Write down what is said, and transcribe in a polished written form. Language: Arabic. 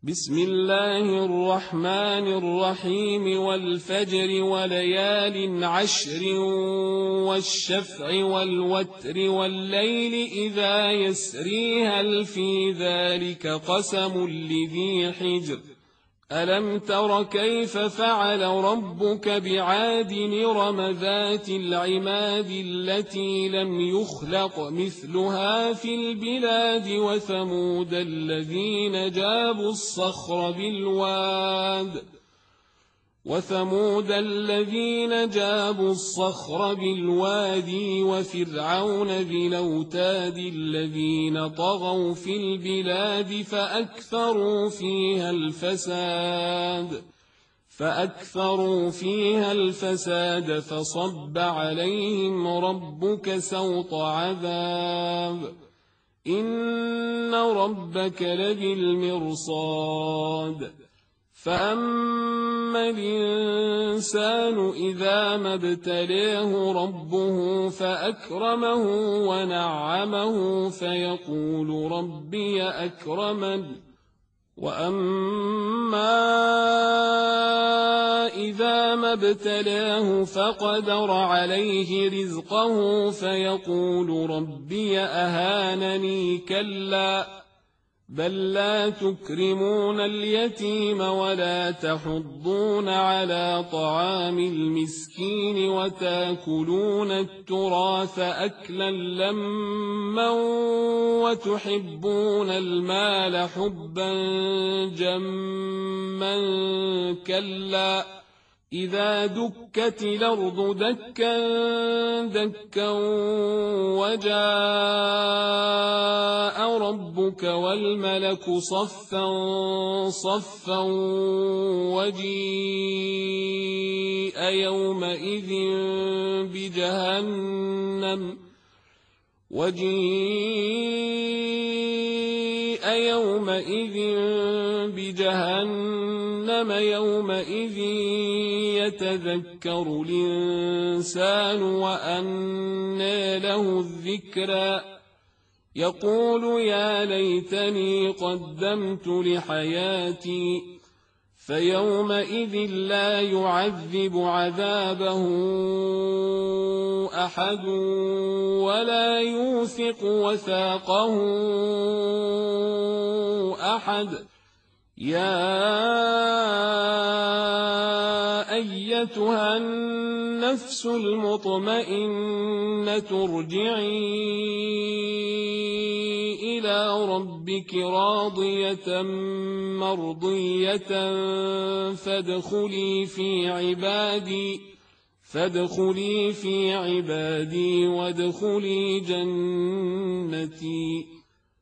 بسم الله الرحمن الرحيم والفجر وليال عشر والشفع والوتر والليل إذا يسري هل في ذلك قسم لذي حجر ألم تر كيف فعل ربك بعاد إرم ذات العماد التي لم يخلق مثلها في البلاد وثمود الذين جابوا الصخر بالوادي وفرعون ذي الأوتاد الذين طغوا في البلاد فأكثروا فيها الفساد فصب عليهم ربك سوط عذاب إن ربك لبالمرصاد فأما الإنسان إذا ما ابتلاه ربه فأكرمه ونعمه فيقول ربي أكرمن وأما إذا ما ابتلاه فقدر عليه رزقه فيقول ربي أهانني كلا بل لا تكرمون اليتيم ولا تحضون على طعام المسكين وتاكلون التراث أكلا لما وتحبون المال حبا جما كلا إذا دكت الأرض دكا دكا وجاء ربك والملك صفا صفا وجيء يومئذ بجهنم يومئذ يتذكر الإنسان وأنى له الذكرى يقول يا ليتني قدمت لحياتي فيومئذ لا يعذب عذابه أحد ولا يوثق وثاقه أحد يا أيتها النفس المطمئنة ارجعي إلى ربك راضية مرضية فادخلي في عبادي وادخلي جنتي